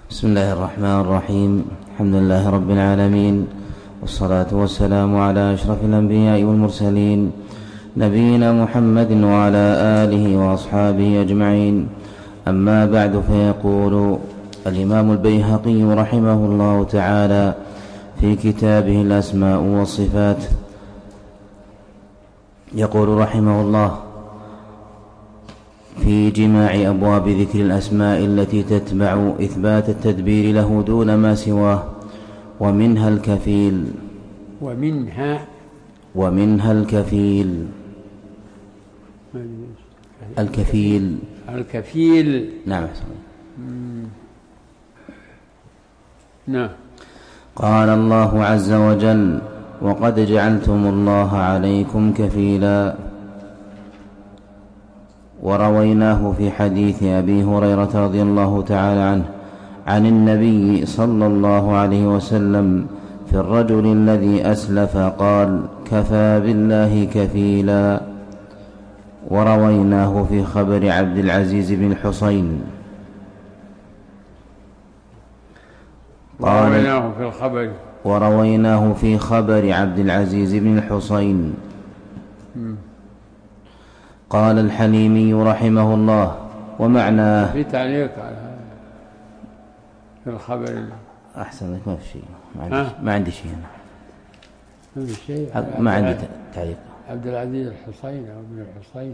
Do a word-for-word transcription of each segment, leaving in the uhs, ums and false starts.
بسم الله الرحمن الرحيم. الحمد لله رب العالمين، والصلاة والسلام على أشرف الأنبياء والمرسلين، نبينا محمد وعلى آله وأصحابه أجمعين. أما بعد، فيقول الإمام البيهقي رحمه الله تعالى في كتابه الأسماء والصفات، يقول رحمه الله: في جماع أبواب ذكر الأسماء التي تتبع إثبات التدبير له دون ما سواه، ومنها الكفيل ومنها ومنها الكفيل الكفيل الكفيل نعم. نعم. قال الله عز وجل: وقد جعلتم الله عليكم كفيلا. ورويناه في حديث أبي هريرة رضي الله تعالى عنه عن النبي صلى الله عليه وسلم في الرجل الذي أسلف قال: كفى بالله كفيلا. ورويناه في خبر عبد العزيز بن الحصين قال ورويناه في الخبر ورويناه في خبر عبد العزيز بن الحصين قال الحليمي رحمه الله: ومعناه في تعليق على هذا في الخبر. أحسن لك، ما في شيء، ما عندي, ما عندي شيء هنا، ما في شيء، ما عندي تعليق. عبد العزيز الحصين أو ابن الحصين.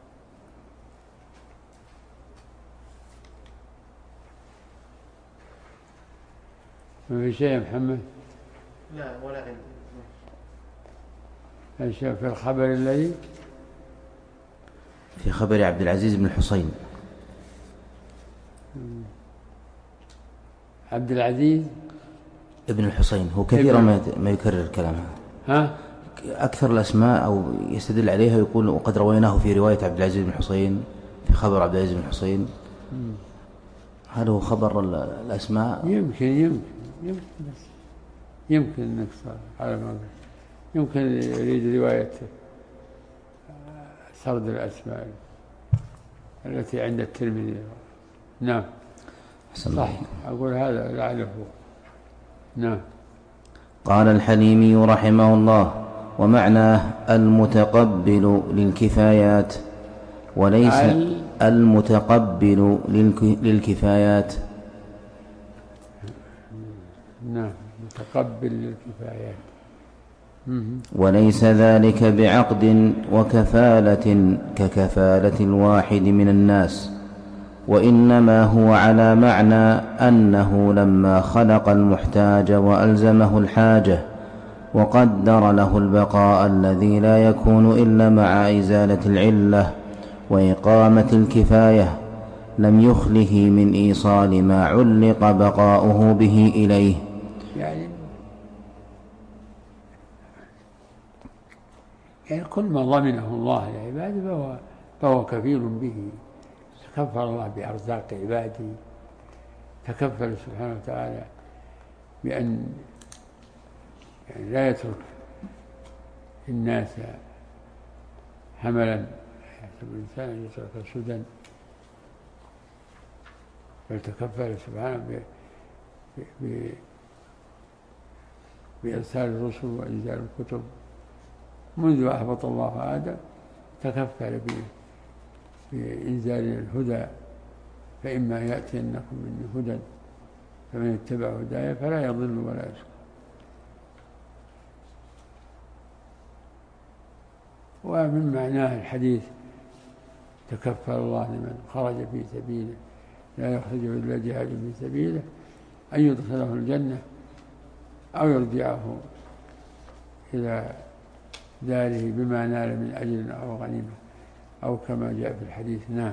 ما في شيء يا محمد؟ لا، ولا عندي. في شيء في الخبر الذي في خبر عبد العزيز بن الحصين. عبد العزيز ابن الحصين هو كثيرا ما ما يكرر كلامها. ها؟ أكثر الأسماء أو يستدل عليها يقول: وقد رويناه في رواية عبد العزيز بن الحصين، في خبر عبد العزيز بن الحصين. هل هو خبر الأسماء؟ يمكن يمكن يمكن يمكن انك على ما يمكن يريد رواية سرد الأسماء التي عند الترمذي. نعم صح، أقول هذا لعله. نعم. قال الحليمي رحمه الله: ومعناه المتقبل للكفايات، وليس المتقبل للكفايات. نعم، متقبل للكفايات، وليس ذلك بعقد وكفالة ككفالة الواحد من الناس، وإنما هو على معنى أنه لما خلق المحتاج وألزمه الحاجة وقدر له البقاء الذي لا يكون إلا مع إزالة العلة وإقامة الكفاية، لم يخله من إيصال ما علق بقاؤه به إليه. يعني يعني كل ما ضمنه الله لعباده فهو, فهو كفيل به. تكفل الله بأرزاق عباده، تكفل سبحانه وتعالى بأن يعني لا يترك الناس حملا يحسب الإنسان أن يترك سدى، بل تكفل سبحانه بإرسال الرسل وإنزال الكتب. منذ أهبط الله آدم تكفل بإنزال الهدى: فإما يأتينكم مني هدى فمن اتبع هدايا فلا يضل ولا يشقى. ومن معناه الحديث: تكفل الله لمن خرج في سبيله لا يخرج إلا جهاد في سبيله أن يدخله الجنة أو يرجعه إلى داره بما نال من أجر أو غنيمة، أو كما جاء في الحديث. نعم.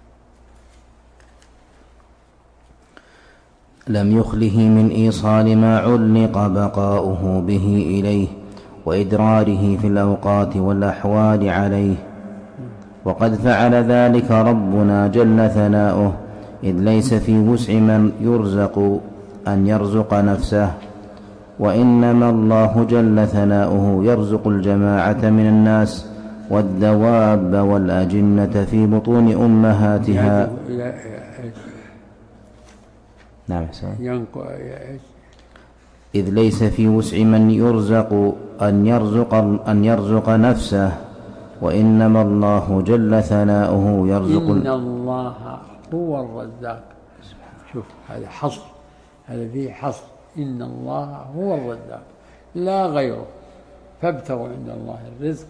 لم يخله من إيصال ما علق بقاؤه به إليه وإدراره في الأوقات والأحوال عليه، وقد فعل ذلك ربنا جل ثناؤه، إذ ليس في وسع من يرزق أن يرزق نفسه، وإنما الله جل ثناؤه يرزق الجماعة من الناس والدواب والأجنة في بطون أمهاتها. نعم سلام. ينق... إذ ليس في وسع من يرزق أن يرزق, أن يرزق نفسه، وإنما الله جل ثناؤه يرزق. إن الله هو الرزاق. شوف هذا حصر، هذا فيه حصر. إن الله هو الرزاق لا غيره، فابتغوا عند الله الرزق،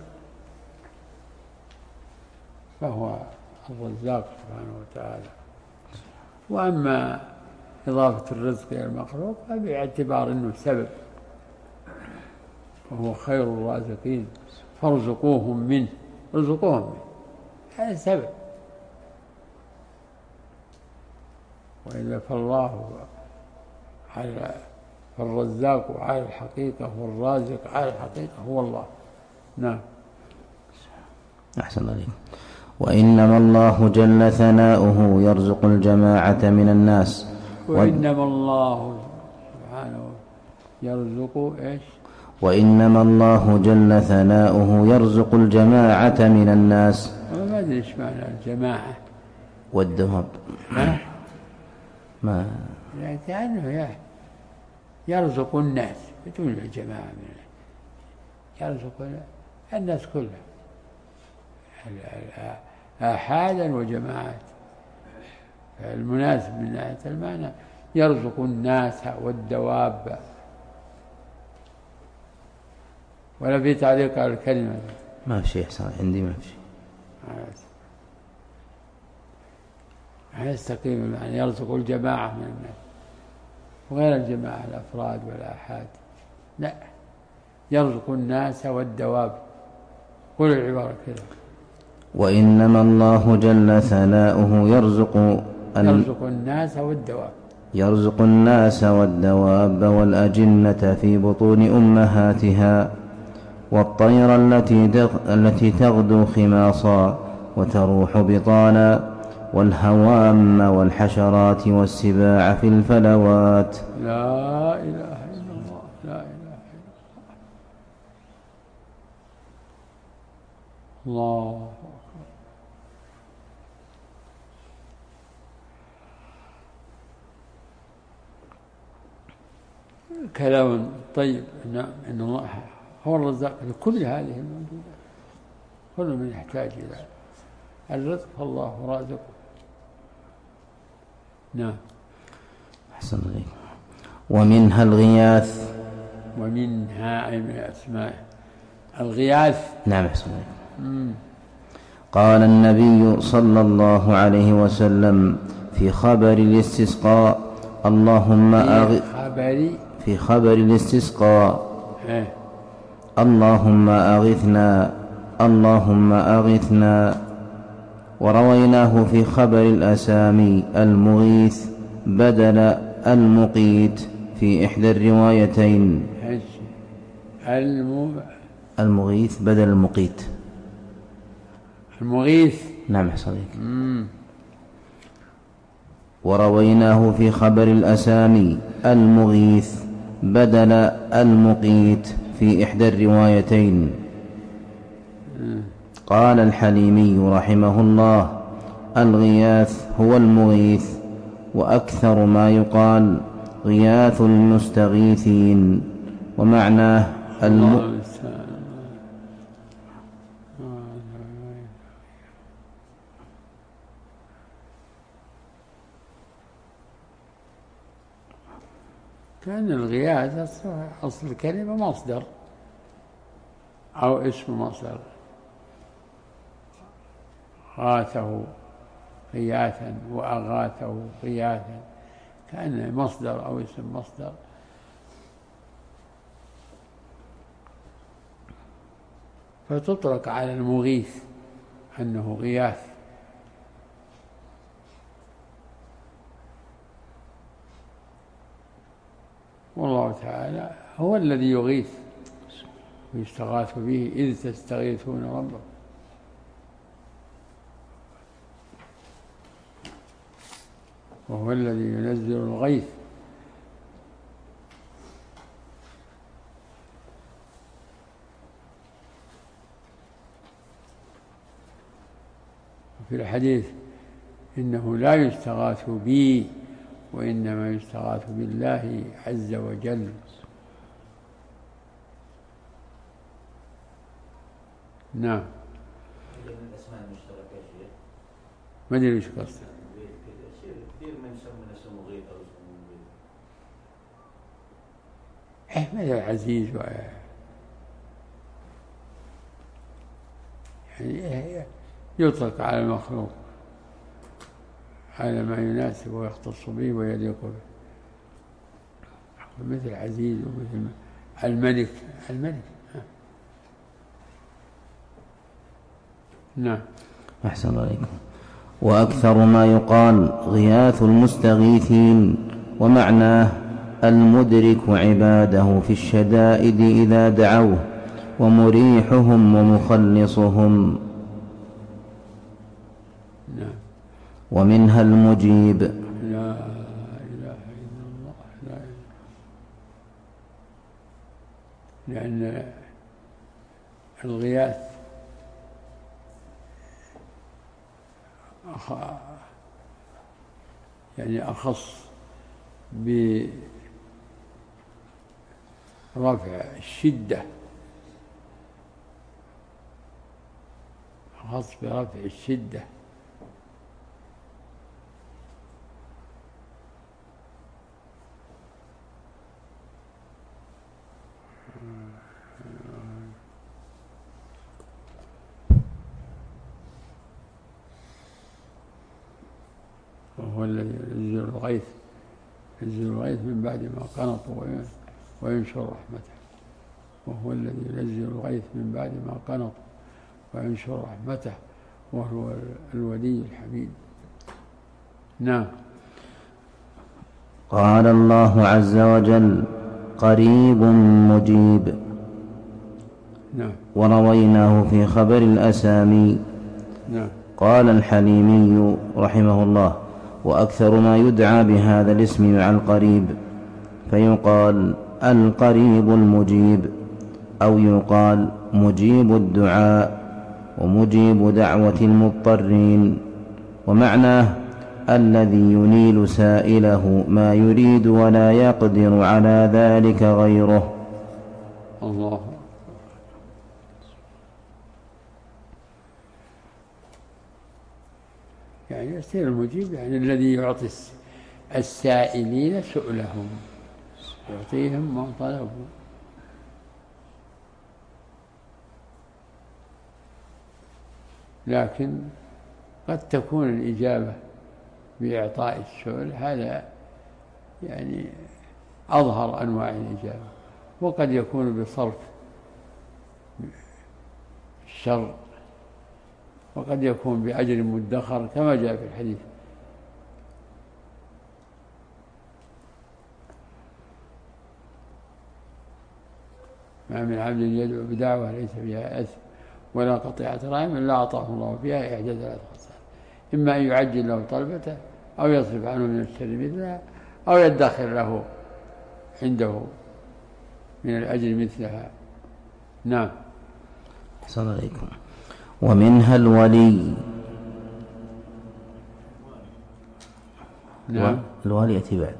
فهو الرزاق سبحانه وتعالى. وأما إضافة الرزق إلى المخلوق فباعتبار أنه سبب، وهو خير الرازقين، فارزقوهم منه، ارزقوهم منه، هذا سبب. وإلا فالله على فالرزاق على الحقيقة والرازق على الحقيقة هو الله. نعم. أحسن عليك. وإنما الله جل ثناؤه يرزق الجماعة من الناس. وإنما الله سبحانه يرزق إيش؟ وإنما الله جل ثناؤه يرزق الجماعة من الناس. ما أدري إيش معنى الجماعة والدواب. ما ما يعني يرزق الناس بدون الجماعة من يرزق الناس كلها، آحادا وجماعات. المناسب من ناحية المعنى يرزق الناس والدواب. ولا في تعليق على الكلمة؟ ما في شيء إحسان عندي، ما في شيء. يستقيم يعني يرزق الجماعة من الناس وغير الجماعة الأفراد والآحاد، لا، يرزق الناس والدواب. قل العبارة كذا. وإنما الله جل ثناؤه يرزق أن يرزق الناس والدواب يرزق الناس والدواب والأجنة في بطون أمهاتها، والطير التي التي تغدو خماصا وتروح بطانا، والهوام والحشرات والسباع في الفلوات. لا إله إلا الله، لا إله إلا الله. الله كلام طيب. نعم، إن الله هو الرزاق لكل هذه الموجودات، كل من يحتاج إلى الرزق فالله رازقه. نعم. أحسن عليك. ومنها الغياث. ومنها أي من أسمائه الغياث. نعم. أحسن عليك. قال النبي صلى الله عليه وسلم في خبر الاستسقاء: اللهم أغ... في خبر الاستسقاء: إيه؟ اللهم أغثنا، اللهم أغثنا. ورويناه في خبر الأسامي: المغيث بدل المقيت في إحدى الروايتين. الم... المغيث بدل المقيت. المغيث. نعم حصليك. ورويناه في خبر الأسامي: المغيث بدل المقيت في إحدى الروايتين. قال الحليمي رحمه الله: الغياث هو المغيث، وأكثر ما يقال غياث المستغيثين، ومعناه الم... كان الغياث أصل الكلمة مصدر أو اسم مصدر، غاثه غياثا وأغاثه غياثا، كان مصدر أو اسم مصدر. فتطلق على المغيث أنه غياث. والله تعالى هو الذي يغيث ويستغاث به: إذ تستغيثون ربكم. وهو الذي ينزل الغيث. وفي الحديث: إنه لا يستغاث بي وإنما يستغاث بالله عز وجل. نعم. الأسماء المشتركة يا شيخ ما أدري وش قصدك. كثير من يسمون اسمه غيث أو اسمه غيث. أحمد العزيز و يعني يطلق على المخلوق على ما يناسب ويختص به ويليق به، مثل عزيز ومثل الملك. الملك نعم. أحسن عليكم. وأكثر ما يقال غياث المستغيثين، ومعناه المدرك عباده في الشدائد إذا دعوه، ومريحهم ومخلصهم. نعم. ومنها المجيب. لا إله إلا الله. لا إله. لأن الغياث أخ... يعني أخص برفع الشدة، أخص برفع الشدة. وهو الذي ينزل الغيث ينزل الغيث من بعد ما قنطوا وينشر رحمته. وهو الذي ينزل الغيث من بعد ما قنطوا وينشر رحمته، وهو الولي الحميد. نعم. قال الله عز وجل: قريب مجيب. نعم. ورويناه في خبر الأسامي. نعم. قال الحليمي رحمه الله: وأكثر ما يدعى بهذا الاسم مع القريب، فيقال القريب المجيب، أو يقال مجيب الدعاء ومجيب دعوة المضطرين، ومعناه الذي ينيل سائله ما يريد ولا يقدر على ذلك غيره. الله. يعني يصير المجيب يعني الذي يعطي السائلين سؤلهم، يعطيهم ما طلبوا. لكن قد تكون الإجابة بإعطاء السؤل، هذا يعني أظهر أنواع الإجابة، وقد يكون بصرف الشر، وقد يكون بأجر مدخر كما جاء في الحديث. ما من عبد يدعو بدعوة ليس فيها أثم ولا قطيعة رحم إلا أعطاه الله فيها إحدى ثلاث خصال: إما أن يعجل له طلبته، أو يصرف عنه من الشر مثلها، أو يدخر له عنده من الأجر مثلها. نعم. أحسن عليكم. ومنها الولي. نعم. الولي يأتي بعد.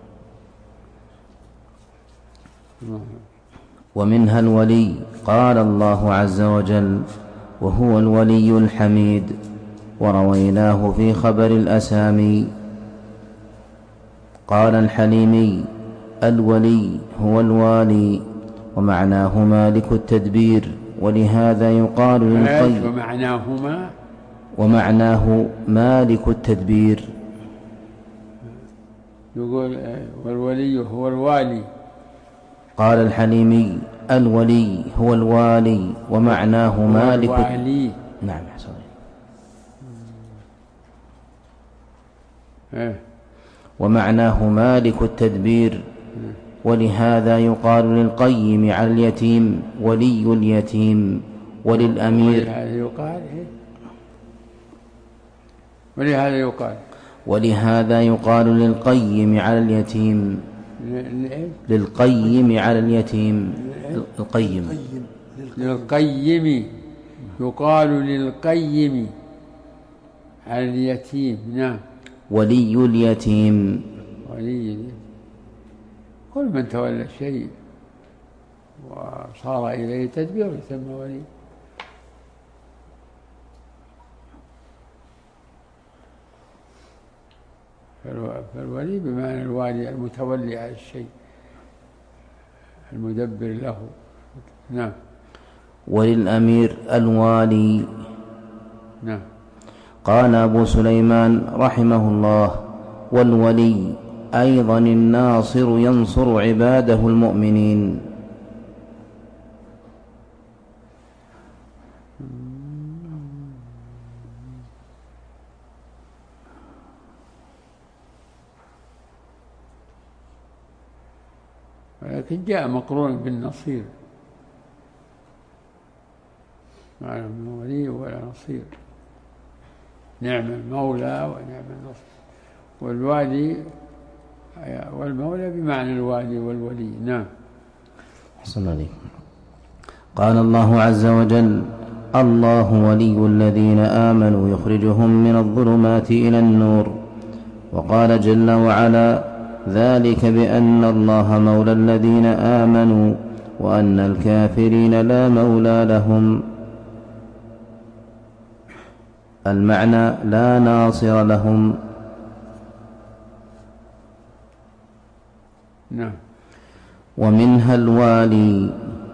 ومنها الولي. قال الله عز وجل: وهو الولي الحميد. ورويناه في خبر الأسامي. قال الحليمي: الولي هو الوالي، ومعناه مالك التدبير، ولهذا يقال للقيم. ومعناهما ومعناه مالك التدبير. يقول والولي هو الوالي. قال الحليمي: الولي هو الوالي، ومعناه مالك الوالي. نعم حسن. ومعناه مالك التدبير، ولهذا يقال للقيم على اليتيم ولي اليتيم، وللأمير ولهذا يقال ولهذا يقال ولهذا يقال للقيم على اليتيم للقيم على اليتيم القيم للقيم يقال للقيم على اليتيم. نعم. ولي اليتيم. ولي كل من تولى شيء وصار إليه تدبير يسمى ولي. فالولي بمعنى الوالي المتولي على الشيء المدبر له. نعم. وللأمير الوالي. نعم. قال أبو سليمان رحمه الله: والولي أيضا الناصر ينصر عباده المؤمنين. ولكن جاء مقرون بالنصير، ما له ولي ولا نصير. نعم المولى ونعم النصر. والوالي والمولى بمعنى الوالي والولي. نعم. أحسن عليك. قال الله عز وجل: الله ولي الذين آمنوا يخرجهم من الظلمات إلى النور. وقال جل وعلا: ذلك بأن الله مولى الذين آمنوا وأن الكافرين لا مولى لهم. المعنى: لا ناصر لهم. نعم. ومنها الوالي.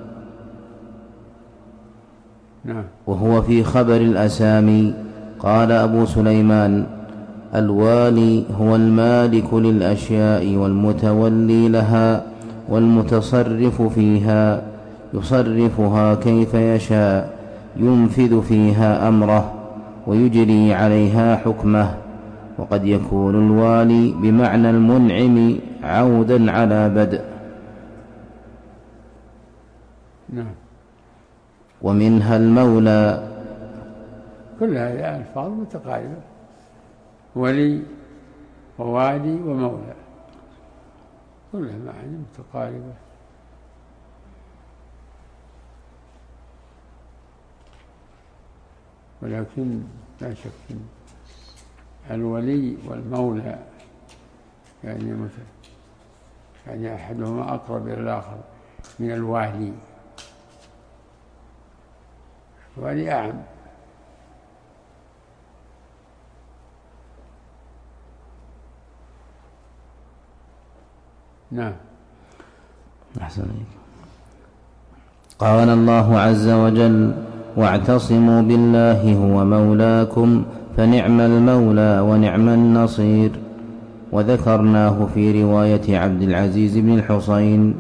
نعم. وهو في خبر الأسامي. قال أبو سليمان: الوالي هو المالك للأشياء والمتولي لها والمتصرف فيها، يصرفها كيف يشاء، ينفذ فيها أمره ويجري عليها حكمه. وقد يكون الوالي بمعنى المنعم عودا على بدء. نعم. ومنها المولى. كل هذه ألفاظ متقاربة: ولي ووالي ومولى، كلها معاني متقاربة. ولكن لا شك الولي والمولى يعني مثل يعني أحدهما أقرب إلى الآخر من الوالي. الوالي أعم. نعم. أحسن عليك. قال الله عز وجل: واعتصموا بالله هو مولاكم فنعم المولى ونعم النصير. وذكرناه في رواية عبد العزيز بن الحصين.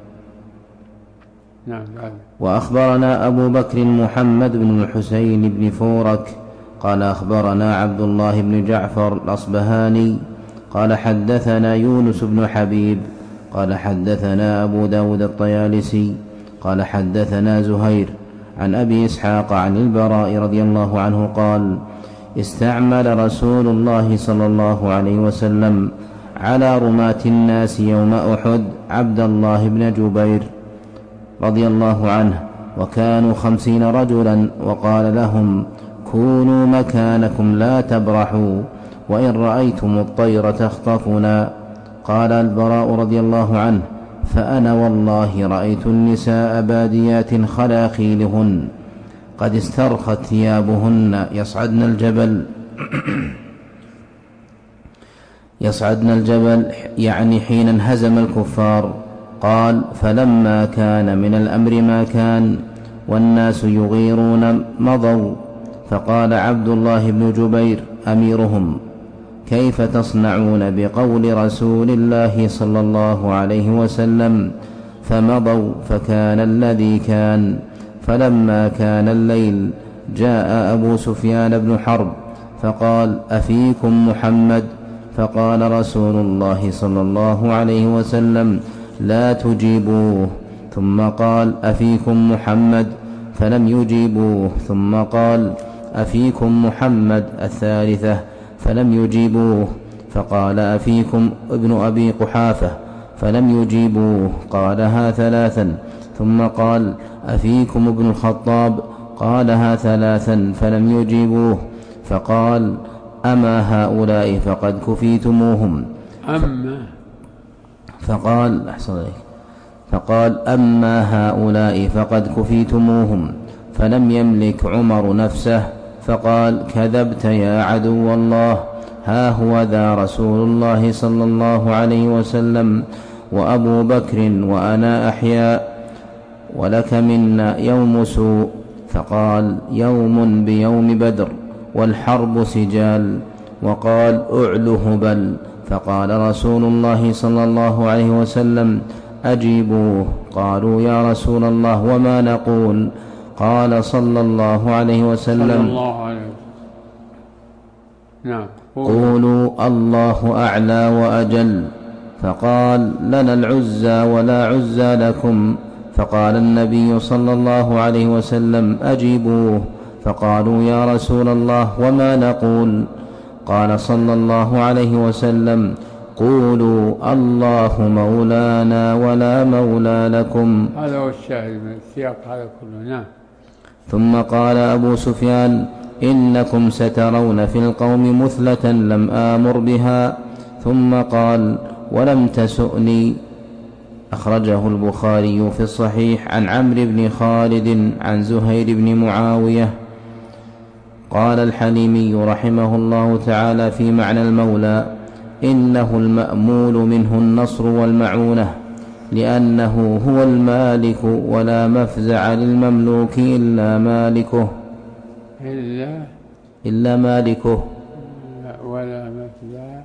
نعم. وأخبرنا أبو بكر محمد بن الحسين بن فورك قال أخبرنا عبد الله بن جعفر الأصبهاني قال حدثنا يونس بن حبيب قال حدثنا أبو داود الطيالسي قال حدثنا زهير عن أبي إسحاق عن البراء رضي الله عنه قال: استعمل رسول الله صلى الله عليه وسلم على رماة الناس يوم أحد عبد الله بن جبير رضي الله عنه، وكانوا خمسين رجلا، وقال لهم: كونوا مكانكم لا تبرحوا، وإن رأيتم الطير تخطفنا. قال البراء رضي الله عنه: فأنا والله رأيت النساء باديات خلاخيلهن قد استرخت ثيابهن يصعدن الجبل يصعدن الجبل يعني حين انهزم الكفار. قال: فلما كان من الأمر ما كان والناس يغيرون مضوا، فقال عبد الله بن جبير أميرهم: كيف تصنعون بقول رسول الله صلى الله عليه وسلم؟ فمضوا، فكان الذي كان. فلما كان الليل جاء أبو سفيان بن حرب فقال: أفيكم محمد؟ فقال رسول الله صلى الله عليه وسلم: لا تجيبوه. ثم قال: أفيكم محمد؟ فلم يجيبوه. ثم قال: أفيكم محمد؟ الثالثة، فلم يجيبوه. فقال: أفيكم ابن أبي قحافة؟ فلم يجيبوه. قالها ثلاثا. ثم قال: أفيكم ابن الخطاب؟ قالها ثلاثا فلم يجيبوه. فقال: أما هؤلاء فقد كفيتموهم. أما فقال أحسن عليك فقال أما هؤلاء فقد كفيتموهم. فلم يملك عمر نفسه فقال كذبت يا عدو الله، ها هو ذا رسول الله صلى الله عليه وسلم وأبو بكر وأنا أحياء ولك منا يوم سوء. فقال يوم بيوم بدر والحرب سجال. وقال أعل هبل. فقال رسول الله صلى الله عليه وسلم أجيبوه. قالوا يا رسول الله وما نقول؟ قال صلى الله عليه وسلم صلى الله عليه وسلم نعم قولوا الله أعلى وأجل. فقال لنا العزى ولا عزى لكم. فقال النبي صلى الله عليه وسلم أجيبوه. فقالوا يا رسول الله وما نقول؟ قال صلى الله عليه وسلم قولوا الله مولانا ولا مولى لكم. هذا هو الشاهد من السياق هذا كله. نعم. ثم قال أبو سفيان إنكم سترون في القوم مثلة لم آمر بها. ثم قال ولم تسؤني. أخرجه البخاري في الصحيح عن عمرو بن خالد عن زهير بن معاوية. قال الحليمي رحمه الله تعالى في معنى المولى إنه المأمول منه النصر والمعونة، لأنه هو المالك ولا مفزع للمملوك إلا مالكه إلا إلا مالكه ولا مفزع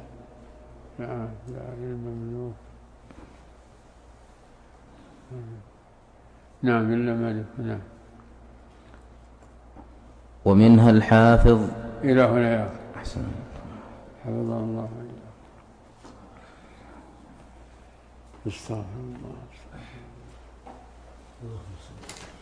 للمملوك. نعم إلا مالكه. نعم. ومنها الحافظ إلى هنا يا أحسن حفظ الله. استغفر الله.